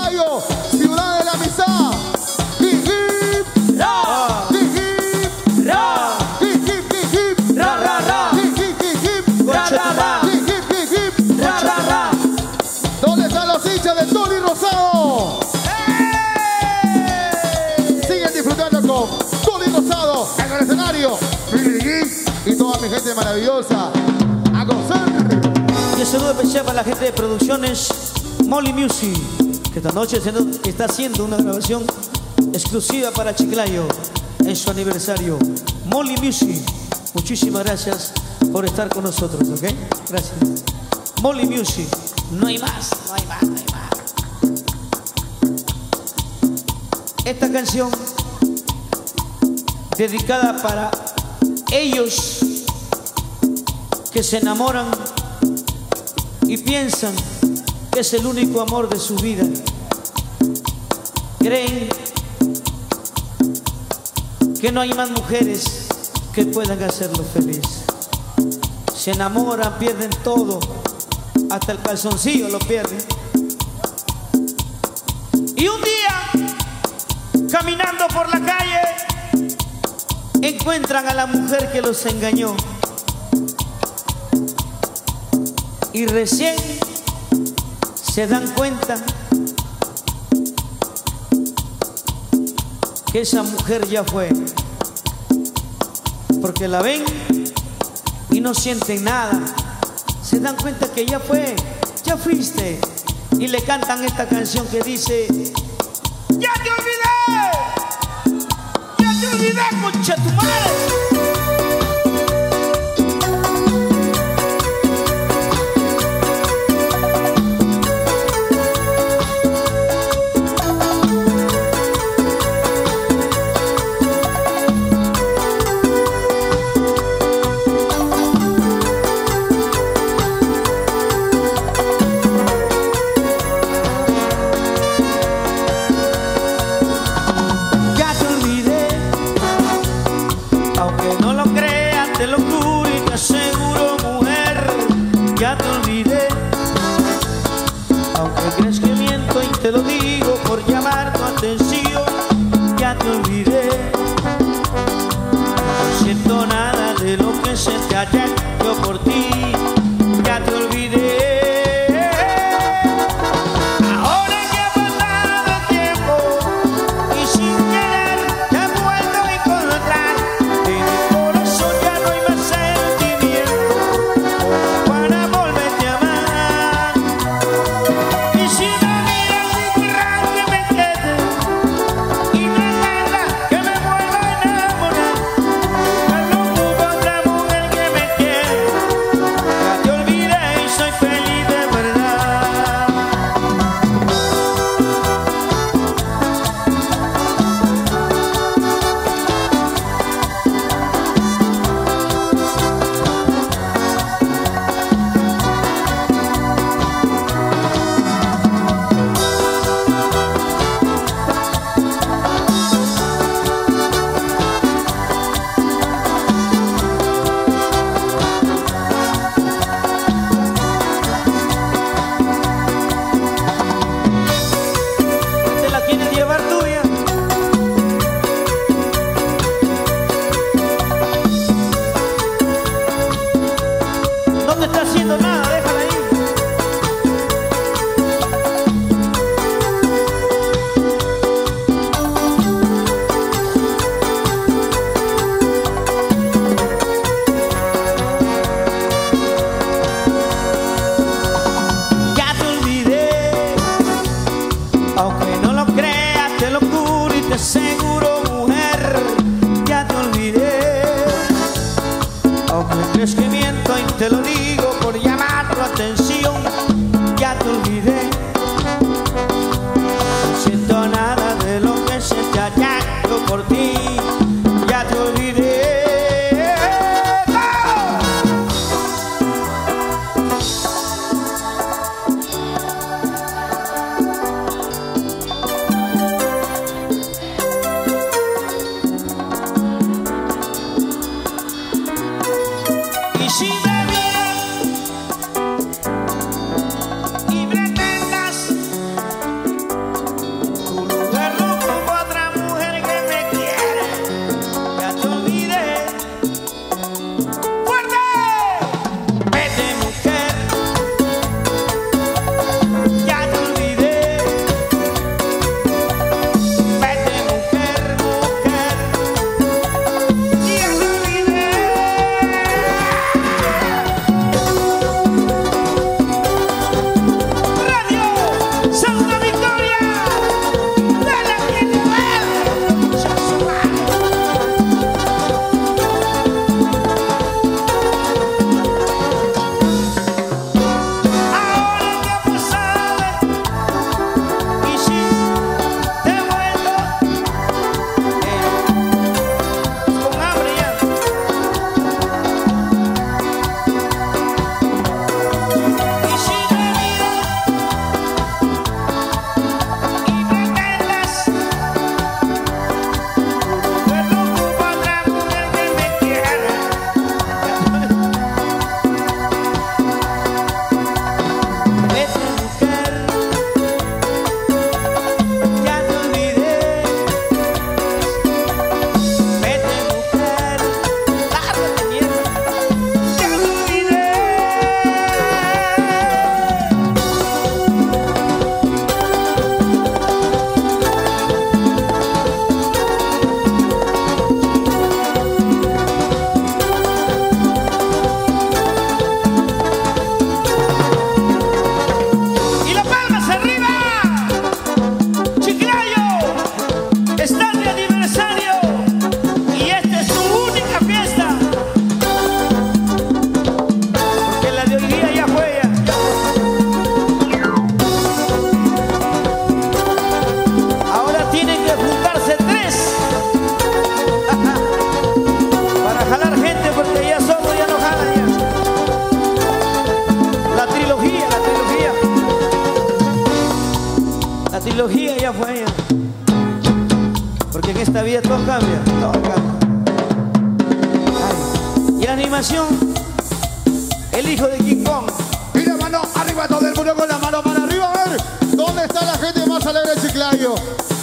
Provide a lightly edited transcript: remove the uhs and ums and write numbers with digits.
Chiclayo, ciudad de la amistad. Hip, hip, Ra, hip, hip, ra, hip, hip, hip, hip, ra, ra, ra, hip, hip, hip, hip, ra, ra, ra, hip, hip, hip, hip. ra, ra, ra. ¿Dónde están los hinchas de Tony Rosado? Siguen disfrutando con Tony Rosado en el escenario. Y toda mi gente maravillosa. A gozar. Y un saludo especial para la gente de producciones Molly Music, que esta noche está haciendo una grabación exclusiva para Chiclayo en su aniversario. Molly Music, muchísimas gracias por estar con nosotros, ¿ok? Gracias. Molly Music, no hay más, no hay más, no hay más. Esta canción dedicada para ellos que se enamoran y piensan que es el único amor de su vida. Creen que no hay más mujeres que puedan hacerlo feliz. Se enamoran, pierden todo, hasta el calzoncillo lo pierden. Y un día, caminando por la calle, encuentran a la mujer que los engañó. Y recién se dan cuenta que esa mujer ya fue, porque la ven y no sienten nada. Se dan cuenta que ya fue, ya fuiste, y le cantan esta canción que dice: ya te olvidé, concha tu madre. Aunque no lo creas, te lo juro y te aseguro, mujer, ya te olvidé. Aunque crees que miento y te lo digo por llamar tu atención, ya te olvidé. No siento nada de lo que sentí ayer yo por ti, ya te olvidé. Que me vuelva a enamorar, no hubo otra mujer que me quiera. La trilogía ya fue ella. Porque en esta vida todo cambia, todo cambia. Ay. Y la animación, el hijo de King Kong. Y la mano arriba, todo el mundo con la mano para arriba. A ver, ¿dónde está la gente más alegre de Chiclayo?